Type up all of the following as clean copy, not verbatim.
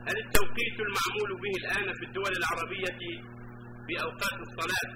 هل التوقيت المعمول به الآن في الدول العربية في أوقات الصلاة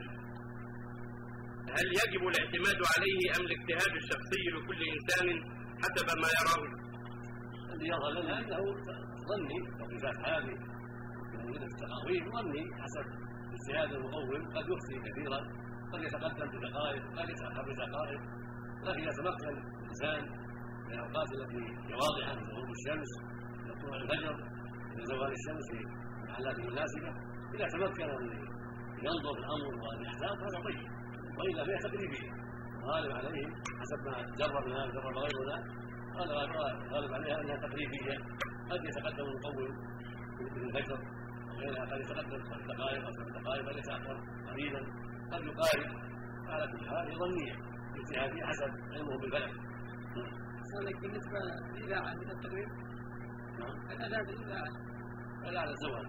هل يجب الاعتماد عليه أم الاجتهاد الشخصي لكل إنسان حسب ما يراه؟ الذي يظهر لنا أنه ظني توقيفات هذه من التقاويم ظني حسب اجتهاد المقوم، قد يخطئ كثيرا، قد يتقدم بدقائق، قد يتأخر بدقائق، لكن يتمكن الإنسان في الأوقات التي هي واضحة من غروب الشمس إلى طلوع الفجر إلى زوال الشمس في المحلات المناسبة، إذا تمكن أن ينظر الأمر وأن يحتاط هذا طيب، وإلا فهي تقريبية. الغالب عليه حسب ما جربنا جرب غيرنا الغالب عليها أنها تقريبية، قد يتقدم المقوم في الفجر وغيرها، قد يتقدم 5 دقائق أو 7 دقائق، قد يتأخر قليلا، قد يقارب، على كل حال هي ظنية اجتهادية حسب علمه بالفلك. سؤالك بالنسبة للإذاعة من التقريب؟ نعم. الأذان بالإذاعة؟ لا على الزواج.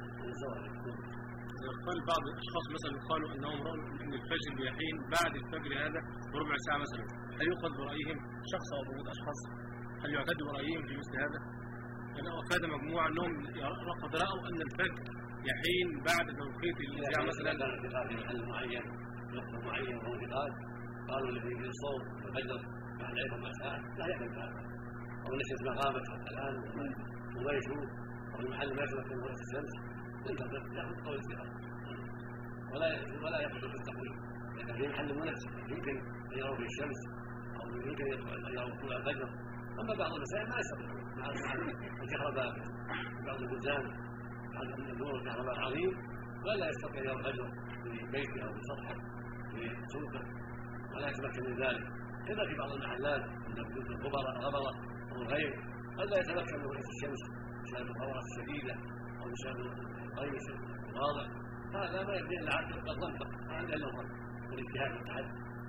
قال بعض الأشخاص مثلا قالوا أنهم رأوا أن الفجر بيحين بعد الفجر هذا بربع ساعة مثلا، هل يؤخذ برأيهم شخص أو بعض أشخاص؟ هل يعتد برأيهم في مثل هذا؟ يعني أفاد مجموعة أنهم قد رأوا أن الفجر يحين بعد توقيت الإذاعة مثلا. كان اعتقاد في محل معين وقت معين وهو اعتقاد قالوا الذي في الصوم الفجر بعد 4 ساعات لا يحمل هذا، أو أن الشمس ما غابت حتى الآن وما يشوف، أو المحل ما يتمكن من رؤية الشمس، يأخذ قول الاستقامة ولا يأخذ بالتقويم، لكن في محل مناسب يمكن أن يروا فيه الشمس أو يمكن أن يروا طلوع الفجر. أما بعض المسائل ما يستطيعون مع الكهرباء، بعض البلدان مع نور الكهرباء العظيم ولا يستطيع أن يرى الفجر في بيته أو في سطحه في سوقه ولا يتمكن من ذلك. كذا في بعض المحلات من وجود الغبرة أو الغير قد لا يتمكن من رؤية الشمس بسبب الحرارة الشديدة أو بسبب الغيث الواضح، هذا ما يبدي إلا عاد قد ظن عند النظر والاجتهاد والتحدي.